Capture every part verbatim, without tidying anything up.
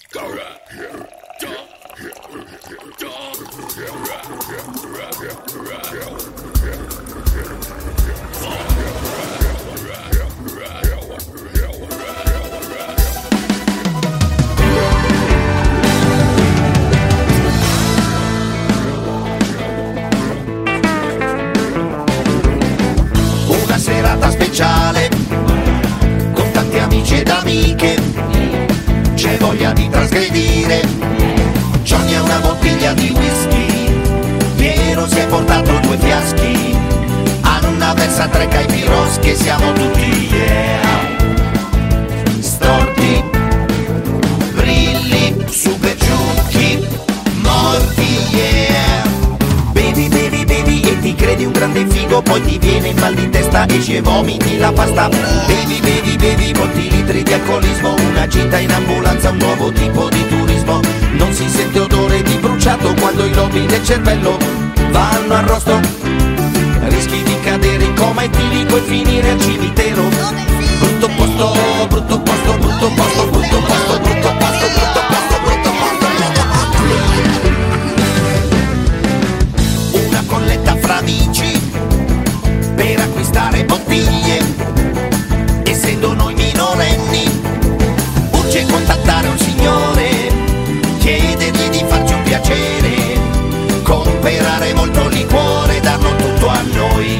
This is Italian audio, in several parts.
Una serata speciale con tanti amici ed amiche, c'è voglia di trasgredire. Johnny ha una bottiglia di whisky, Piero si è portato due fiaschi, Anna versa tre caipiroschi e siamo tutti yeah. Storti, brilli, super giucchi, morti yeah. Bevi, bevi, bevi e ti credi un grande figo, poi ti viene il mal di testa, esci e vomiti la pasta. Bevi, bevi, bevi, molti litri di alcolismo, una gita in ambulanza, un nuovo tipo di turismo. Non si sente odore di bruciato quando i lobi del cervello vanno a rosto. Rischi di cadere in coma etilico e finire al cimitero. Brutto posto, brutto posto, brutto posto, brutto posto, brutto posto, brutto posto, brutto posto. Una colletta fra amici per acquistare bottiglie, essendo noi minorenni urge contattare un signore, chiedergli di farci un piacere, comprare molto liquore, darlo tutto a noi.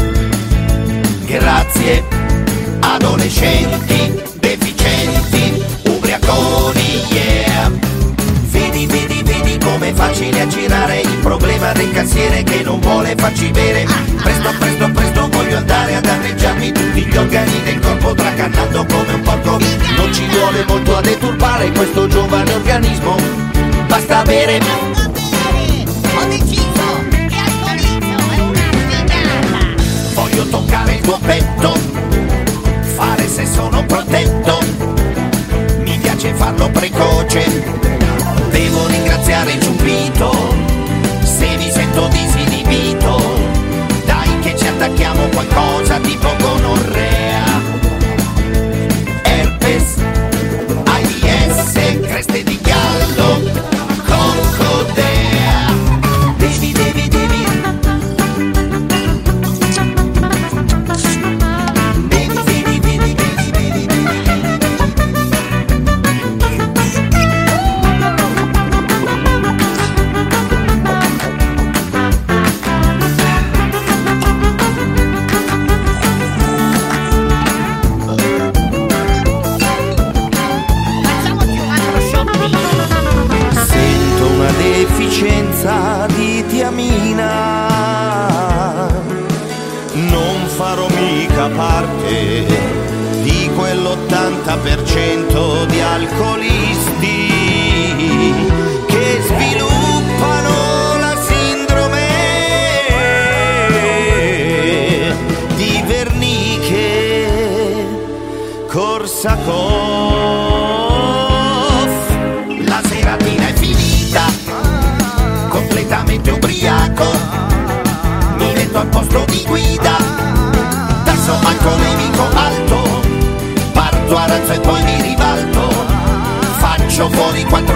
Grazie, adolescenti, deficienti, ubriaconi, yeah. Vedi, vedi, vedi com'è facile aggirare il problema del cassiere che non vuole farci bere. Presto, presto, presto voglio andare a danneggiarmi tutti gli organi del corpo tracannando come un porco. Non ci vuole molto a deturpare questo giovane organismo, basta bere. Ho deciso che alcolizzo è una figata. Voglio toccare il tuo petto, fare sesso non protetto, mi piace farlo precoce. Devo ringraziare il ciupito, se mi sento disinibito, dai che ci attacchiamo qualcosa tipo gonorrea, herpes, AIDS, creste di gallo, concodea. Devi, devi, devi, devi, devi, devi, devi, devi, devi. Facciamoci un altro shopping. Sento una deficienza di tiamina, non farò mica parte di quell'ottanta per cento di alcolisti che sviluppano la sindrome di Wernicke Korsakoff. La seratina è finita, completamente ubriaco, mi metto al posto di guida, tasso alcolemico alto, parto a razzo e poi mi ribalto, faccio fuori quanto